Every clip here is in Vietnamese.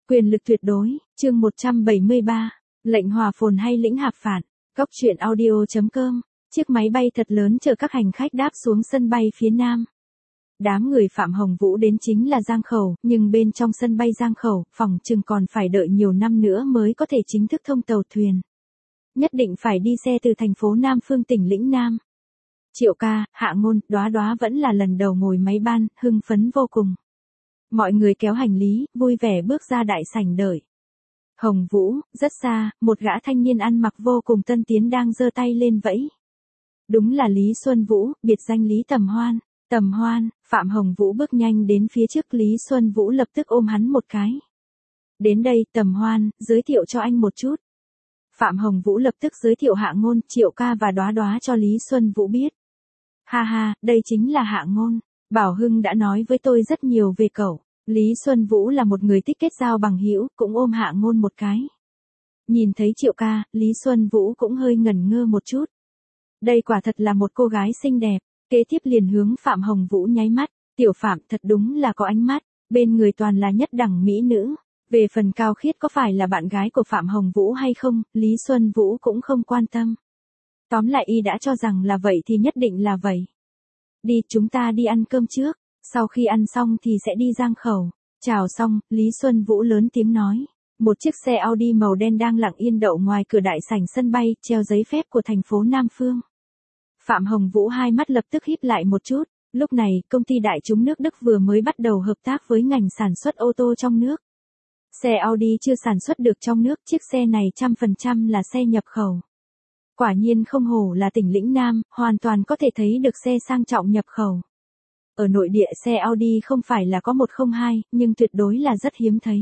Quyền lực tuyệt đối, chương 173, lệnh hòa phồn hay lĩnh hạp phạt, Cóc truyện audio.com, chiếc máy bay thật lớn chở các hành khách đáp xuống sân bay phía Nam. Đám người Phạm Hồng Vũ đến chính là Giang Khẩu, nhưng bên trong sân bay Giang Khẩu, phỏng chừng còn phải đợi nhiều năm nữa mới có thể chính thức thông tàu thuyền. Nhất định phải đi xe từ thành phố Nam Phương tỉnh Lĩnh Nam. Triệu ca, Hạ Ngôn, Đóa Đóa vẫn là lần đầu ngồi máy ban, hưng phấn vô cùng. Mọi người kéo hành lý, vui vẻ bước ra đại sảnh đợi. Hồng Vũ, rất xa, một gã thanh niên ăn mặc vô cùng tân tiến đang giơ tay lên vẫy. Đúng là Lý Xuân Vũ, biệt danh Lý Tầm Hoan. Tầm Hoan, Phạm Hồng Vũ bước nhanh đến phía trước Lý Xuân Vũ lập tức ôm hắn một cái. Đến đây, Tầm Hoan, giới thiệu cho anh một chút. Phạm Hồng Vũ lập tức giới thiệu Hạ Ngôn, Triệu ca và Đóa Đóa cho Lý Xuân Vũ biết. Ha ha, đây chính là Hạ Ngôn. Bảo Hưng đã nói với tôi rất nhiều về cậu. Lý Xuân Vũ là một người thích kết giao bằng hữu, cũng ôm Hạ Ngôn một cái. Nhìn thấy Triệu ca, Lý Xuân Vũ cũng hơi ngẩn ngơ một chút. Đây quả thật là một cô gái xinh đẹp. Kế tiếp liền hướng Phạm Hồng Vũ nháy mắt. Tiểu Phạm thật đúng là có ánh mắt. Bên người toàn là nhất đẳng mỹ nữ. Về phần Cao Khiết có phải là bạn gái của Phạm Hồng Vũ hay không, Lý Xuân Vũ cũng không quan tâm. Tóm lại y đã cho rằng là vậy thì nhất định là vậy. Đi, chúng ta đi ăn cơm trước, sau khi ăn xong thì sẽ đi Giang Khẩu. Chào xong, Lý Xuân Vũ lớn tiếng nói. Một chiếc xe Audi màu đen đang lặng yên đậu ngoài cửa đại sảnh sân bay, treo giấy phép của thành phố Nam Phương. Phạm Hồng Vũ hai mắt lập tức híp lại một chút, lúc này, công ty đại chúng nước Đức vừa mới bắt đầu hợp tác với ngành sản xuất ô tô trong nước. Xe Audi chưa sản xuất được trong nước, chiếc xe này 100% là xe nhập khẩu. Quả nhiên không hổ là tỉnh Lĩnh Nam, hoàn toàn có thể thấy được xe sang trọng nhập khẩu. Ở nội địa xe Audi không phải là có 102, nhưng tuyệt đối là rất hiếm thấy.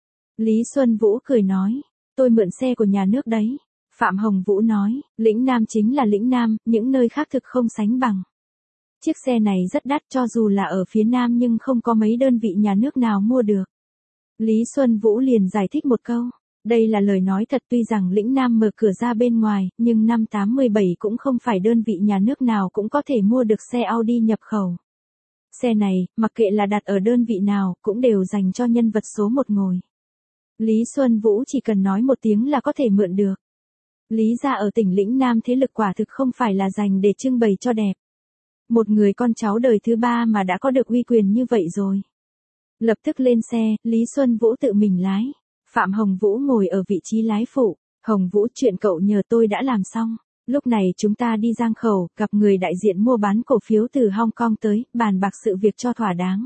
Lý Xuân Vũ cười nói, tôi mượn xe của nhà nước đấy. Phạm Hồng Vũ nói, Lĩnh Nam chính là Lĩnh Nam, những nơi khác thực không sánh bằng. Chiếc xe này rất đắt cho dù là ở phía Nam nhưng không có mấy đơn vị nhà nước nào mua được. Lý Xuân Vũ liền giải thích một câu. Đây là lời nói thật, tuy rằng Lĩnh Nam mở cửa ra bên ngoài, nhưng năm 87 cũng không phải đơn vị nhà nước nào cũng có thể mua được xe Audi nhập khẩu. Xe này, mặc kệ là đặt ở đơn vị nào, cũng đều dành cho nhân vật số 1 ngồi. Lý Xuân Vũ chỉ cần nói một tiếng là có thể mượn được. Lý gia ở tỉnh Lĩnh Nam thế lực quả thực không phải là dành để trưng bày cho đẹp. Một người con cháu đời thứ 3 mà đã có được uy quyền như vậy rồi. Lập tức lên xe, Lý Xuân Vũ tự mình lái. Phạm Hồng Vũ ngồi ở vị trí lái phụ. Hồng Vũ, chuyện cậu nhờ tôi đã làm xong. Lúc này chúng ta đi Giang Khẩu, gặp người đại diện mua bán cổ phiếu từ Hong Kong tới, bàn bạc sự việc cho thỏa đáng.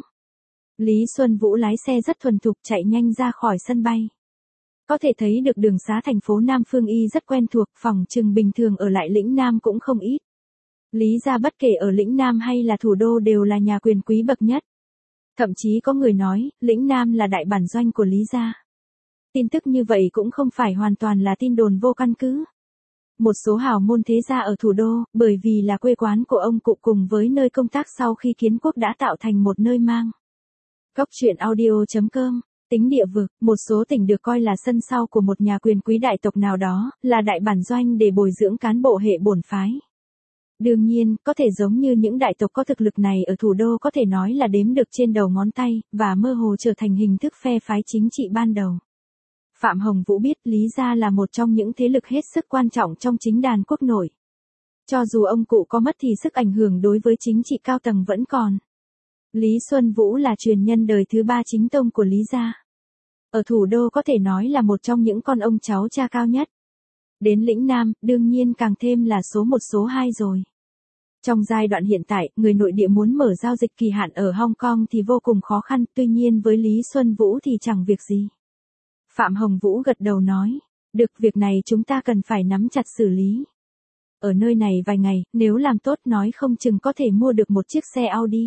Lý Xuân Vũ lái xe rất thuần thục chạy nhanh ra khỏi sân bay. Có thể thấy được đường xá thành phố Nam Phương y rất quen thuộc, phỏng chừng bình thường ở lại Lĩnh Nam cũng không ít. Lý gia bất kể ở Lĩnh Nam hay là thủ đô đều là nhà quyền quý bậc nhất. Thậm chí có người nói, Lĩnh Nam là đại bản doanh của Lý gia. Tin tức như vậy cũng không phải hoàn toàn là tin đồn vô căn cứ. Một số hào môn thế gia ở thủ đô, bởi vì là quê quán của ông cụ cùng với nơi công tác sau khi kiến quốc đã tạo thành một nơi mang. Cóc truyện audio.com, tính địa vực, một số tỉnh được coi là sân sau của một nhà quyền quý đại tộc nào đó, là đại bản doanh để bồi dưỡng cán bộ hệ bổn phái. Đương nhiên, có thể giống như những đại tộc có thực lực này ở thủ đô có thể nói là đếm được trên đầu ngón tay, và mơ hồ trở thành hình thức phe phái chính trị ban đầu. Phạm Hồng Vũ biết Lý gia là một trong những thế lực hết sức quan trọng trong chính đàn quốc nội. Cho dù ông cụ có mất thì sức ảnh hưởng đối với chính trị cao tầng vẫn còn. Lý Xuân Vũ là truyền nhân đời thứ 3 chính tông của Lý gia. Ở thủ đô có thể nói là một trong những con ông cháu cha cao nhất. Đến Lĩnh Nam, đương nhiên càng thêm là số 1 số 2 rồi. Trong giai đoạn hiện tại, người nội địa muốn mở giao dịch kỳ hạn ở Hong Kong thì vô cùng khó khăn, tuy nhiên với Lý Xuân Vũ thì chẳng việc gì. Phạm Hồng Vũ gật đầu nói, được, việc này chúng ta cần phải nắm chặt xử lý. Ở nơi này vài ngày, nếu làm tốt nói không chừng có thể mua được một chiếc xe Audi.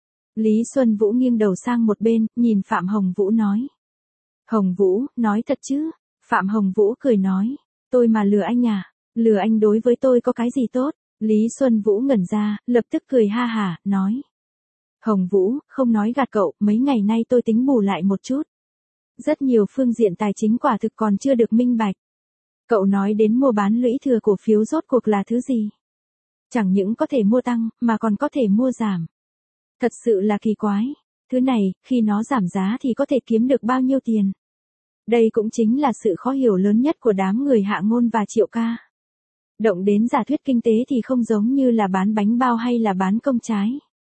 Lý Xuân Vũ nghiêng đầu sang một bên, nhìn Phạm Hồng Vũ nói. Hồng Vũ, nói thật chứ? Phạm Hồng Vũ cười nói, tôi mà lừa anh à? Lừa anh đối với tôi có cái gì tốt? Lý Xuân Vũ ngẩn ra, lập tức cười ha hả, nói. Hồng Vũ, không nói gạt cậu, mấy ngày nay tôi tính bù lại một chút. Rất nhiều phương diện tài chính quả thực còn chưa được minh bạch. Cậu nói đến mua bán lũy thừa cổ phiếu rốt cuộc là thứ gì? Chẳng những có thể mua tăng, mà còn có thể mua giảm. Thật sự là kỳ quái. Thứ này, khi nó giảm giá thì có thể kiếm được bao nhiêu tiền? Đây cũng chính là sự khó hiểu lớn nhất của đám người Hạ Ngôn và Triệu Ca. Động đến giả thuyết kinh tế thì không giống như là bán bánh bao hay là bán cơm trái.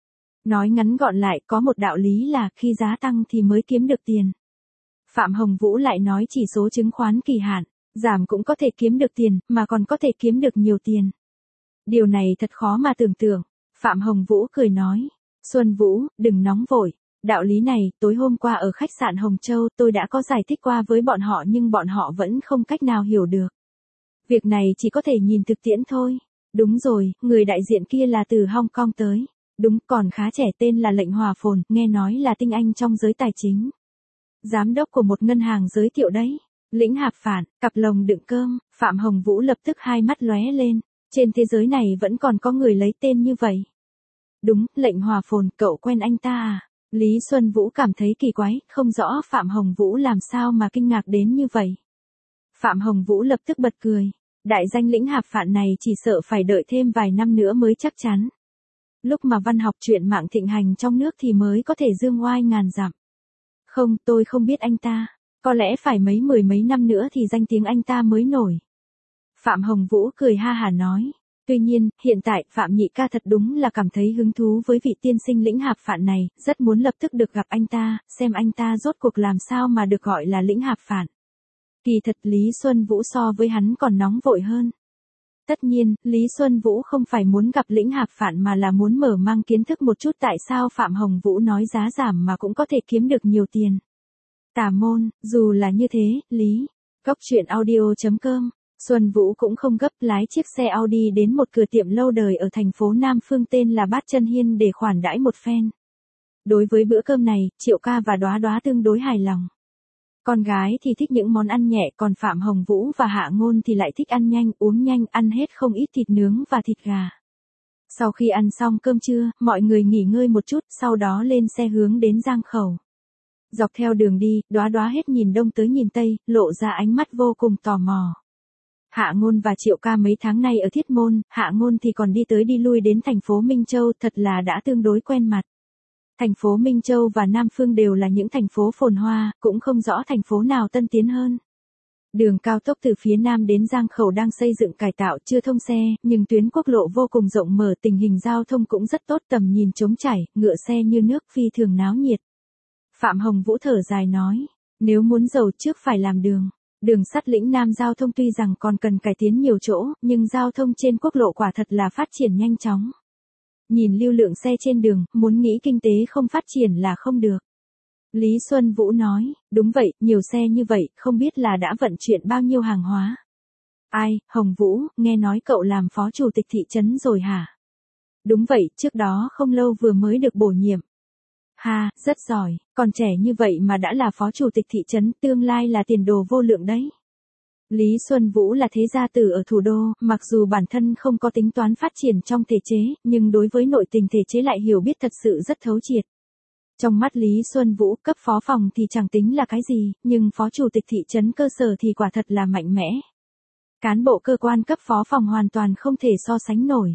Nói ngắn gọn lại, có một đạo lý là khi giá tăng thì mới kiếm được tiền. Phạm Hồng Vũ lại nói chỉ số chứng khoán kỳ hạn giảm cũng có thể kiếm được tiền, mà còn có thể kiếm được nhiều tiền. Điều này thật khó mà tưởng tượng. Phạm Hồng Vũ cười nói, Xuân Vũ, đừng nóng vội. Đạo lý này, tối hôm qua ở khách sạn Hồng Châu tôi đã có giải thích qua với bọn họ nhưng bọn họ vẫn không cách nào hiểu được. Việc này chỉ có thể nhìn thực tiễn thôi. Đúng rồi, người đại diện kia là từ Hong Kong tới. Đúng, còn khá trẻ, tên là Lệnh Hòa Phồn, nghe nói là tinh anh trong giới tài chính. Giám đốc của một ngân hàng giới thiệu đấy. Lĩnh Hạp Phản, cặp lồng đựng cơm, Phạm Hồng Vũ lập tức hai mắt lóe lên. Trên thế giới này vẫn còn có người lấy tên như vậy. Đúng, Lệnh Hòa Phồn, cậu quen anh ta à? Lý Xuân Vũ cảm thấy kỳ quái, không rõ Phạm Hồng Vũ làm sao mà kinh ngạc đến như vậy. Phạm Hồng Vũ lập tức bật cười. Đại danh Lĩnh Hạp Phạn này chỉ sợ phải đợi thêm vài năm nữa mới chắc chắn. Lúc mà văn học truyện mạng thịnh hành trong nước thì mới có thể dương oai ngàn dặm. Không, tôi không biết anh ta. Có lẽ phải mười mấy năm nữa thì danh tiếng anh ta mới nổi. Phạm Hồng Vũ cười ha hả nói. Tuy nhiên, hiện tại Phạm Nhị Ca thật đúng là cảm thấy hứng thú với vị tiên sinh Lĩnh Hạp Phạn này, rất muốn lập tức được gặp anh ta, xem anh ta rốt cuộc làm sao mà được gọi là Lĩnh Hạp Phạn. Kỳ thật Lý Xuân Vũ so với hắn còn nóng vội hơn. Tất nhiên, Lý Xuân Vũ không phải muốn gặp Lĩnh Hạp Phạn mà là muốn mở mang kiến thức một chút tại sao Phạm Hồng Vũ nói giá giảm mà cũng có thể kiếm được nhiều tiền. Tà môn, dù là như thế, Lý. Góc truyện audio.com. Xuân Vũ cũng không gấp, lái chiếc xe Audi đến một cửa tiệm lâu đời ở thành phố Nam Phương tên là Bát Chân Hiên để khoản đãi một phen. Đối với bữa cơm này, Triệu Ca và Đóa Đóa tương đối hài lòng. Con gái thì thích những món ăn nhẹ, còn Phạm Hồng Vũ và Hạ Ngôn thì lại thích ăn nhanh, uống nhanh, ăn hết không ít thịt nướng và thịt gà. Sau khi ăn xong cơm trưa, mọi người nghỉ ngơi một chút, sau đó lên xe hướng đến Giang Khẩu. Dọc theo đường đi, Đóa Đóa hết nhìn đông tới nhìn tây, lộ ra ánh mắt vô cùng tò mò. Hạ Ngôn và Triệu Ca mấy tháng nay ở Thiết Môn, Hạ Ngôn thì còn đi tới đi lui đến thành phố Minh Châu, thật là đã tương đối quen mặt. Thành phố Minh Châu và Nam Phương đều là những thành phố phồn hoa, cũng không rõ thành phố nào tân tiến hơn. Đường cao tốc từ phía Nam đến Giang Khẩu đang xây dựng cải tạo, chưa thông xe, nhưng tuyến quốc lộ vô cùng rộng mở, tình hình giao thông cũng rất tốt, tầm nhìn trống trải, ngựa xe như nước, phi thường náo nhiệt. Phạm Hồng Vũ thở dài nói, nếu muốn giàu trước phải làm đường. Đường sắt Lĩnh Nam giao thông tuy rằng còn cần cải tiến nhiều chỗ, nhưng giao thông trên quốc lộ quả thật là phát triển nhanh chóng. Nhìn lưu lượng xe trên đường, muốn nghĩ kinh tế không phát triển là không được. Lý Xuân Vũ nói, đúng vậy, nhiều xe như vậy, không biết là đã vận chuyển bao nhiêu hàng hóa. Ai, Hồng Vũ, nghe nói cậu làm phó chủ tịch thị trấn rồi hả? Đúng vậy, trước đó không lâu vừa mới được bổ nhiệm. Ha, rất giỏi, còn trẻ như vậy mà đã là phó chủ tịch thị trấn, tương lai là tiền đồ vô lượng đấy. Lý Xuân Vũ là thế gia tử ở thủ đô, mặc dù bản thân không có tính toán phát triển trong thể chế, nhưng đối với nội tình thể chế lại hiểu biết thật sự rất thấu triệt. Trong mắt Lý Xuân Vũ, cấp phó phòng thì chẳng tính là cái gì, nhưng phó chủ tịch thị trấn cơ sở thì quả thật là mạnh mẽ. Cán bộ cơ quan cấp phó phòng hoàn toàn không thể so sánh nổi.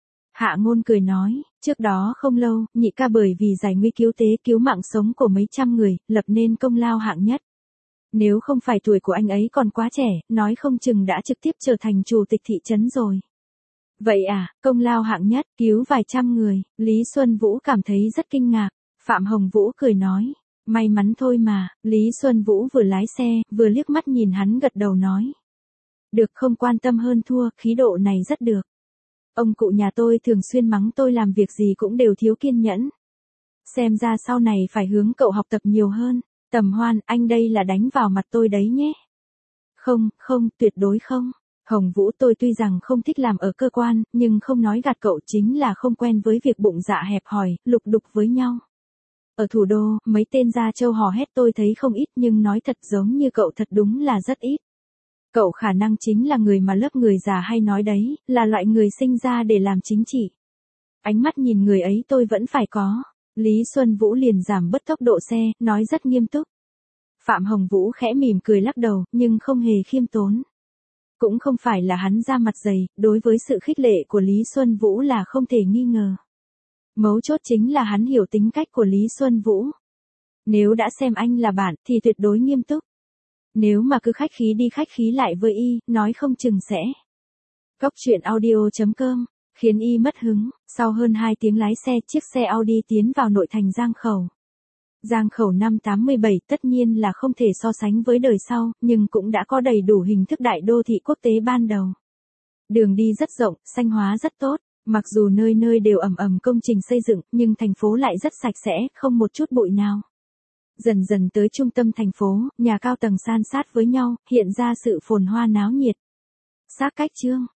Hạ Ngôn cười nói, trước đó không lâu, Nhị Ca bởi vì giải nguy cứu tế cứu mạng sống của mấy trăm người, lập nên công lao hạng nhất. Nếu không phải tuổi của anh ấy còn quá trẻ, nói không chừng đã trực tiếp trở thành chủ tịch thị trấn rồi. Vậy à, công lao hạng nhất, cứu vài trăm người, Lý Xuân Vũ cảm thấy rất kinh ngạc. Phạm Hồng Vũ cười nói, may mắn thôi mà, Lý Xuân Vũ vừa lái xe, vừa liếc mắt nhìn hắn gật đầu nói. Được, không quan tâm hơn thua, khí độ này rất được. Ông cụ nhà tôi thường xuyên mắng tôi làm việc gì cũng đều thiếu kiên nhẫn. Xem ra sau này phải hướng cậu học tập nhiều hơn. Tầm Hoan, anh đây là đánh vào mặt tôi đấy nhé. Không, không, tuyệt đối không. Hồng Vũ, tôi tuy rằng không thích làm ở cơ quan, nhưng không nói gạt cậu, chính là không quen với việc bụng dạ hẹp hòi, lục đục với nhau. Ở thủ đô, mấy tên gia châu hò hét tôi thấy không ít, nhưng nói thật giống như cậu thật đúng là rất ít. Cậu khả năng chính là người mà lớp người già hay nói đấy, là loại người sinh ra để làm chính trị. Ánh mắt nhìn người ấy tôi vẫn phải có. Lý Xuân Vũ liền giảm bớt tốc độ xe, nói rất nghiêm túc. Phạm Hồng Vũ khẽ mỉm cười lắc đầu, nhưng không hề khiêm tốn. Cũng không phải là hắn ra mặt dày, đối với sự khích lệ của Lý Xuân Vũ là không thể nghi ngờ. Mấu chốt chính là hắn hiểu tính cách của Lý Xuân Vũ. Nếu đã xem anh là bạn, thì tuyệt đối nghiêm túc. Nếu mà cứ khách khí đi khách khí lại với y, nói không chừng sẽ. Cốc truyện audio.com, khiến y mất hứng, sau hơn 2 tiếng lái xe, chiếc xe Audi tiến vào nội thành Giang Khẩu. Giang Khẩu năm 87 tất nhiên là không thể so sánh với đời sau, nhưng cũng đã có đầy đủ hình thức đại đô thị quốc tế ban đầu. Đường đi rất rộng, xanh hóa rất tốt, mặc dù nơi nơi đều ầm ầm công trình xây dựng, nhưng thành phố lại rất sạch sẽ, không một chút bụi nào. Dần dần tới trung tâm thành phố, nhà cao tầng san sát với nhau, hiện ra sự phồn hoa náo nhiệt. Sát cách Chương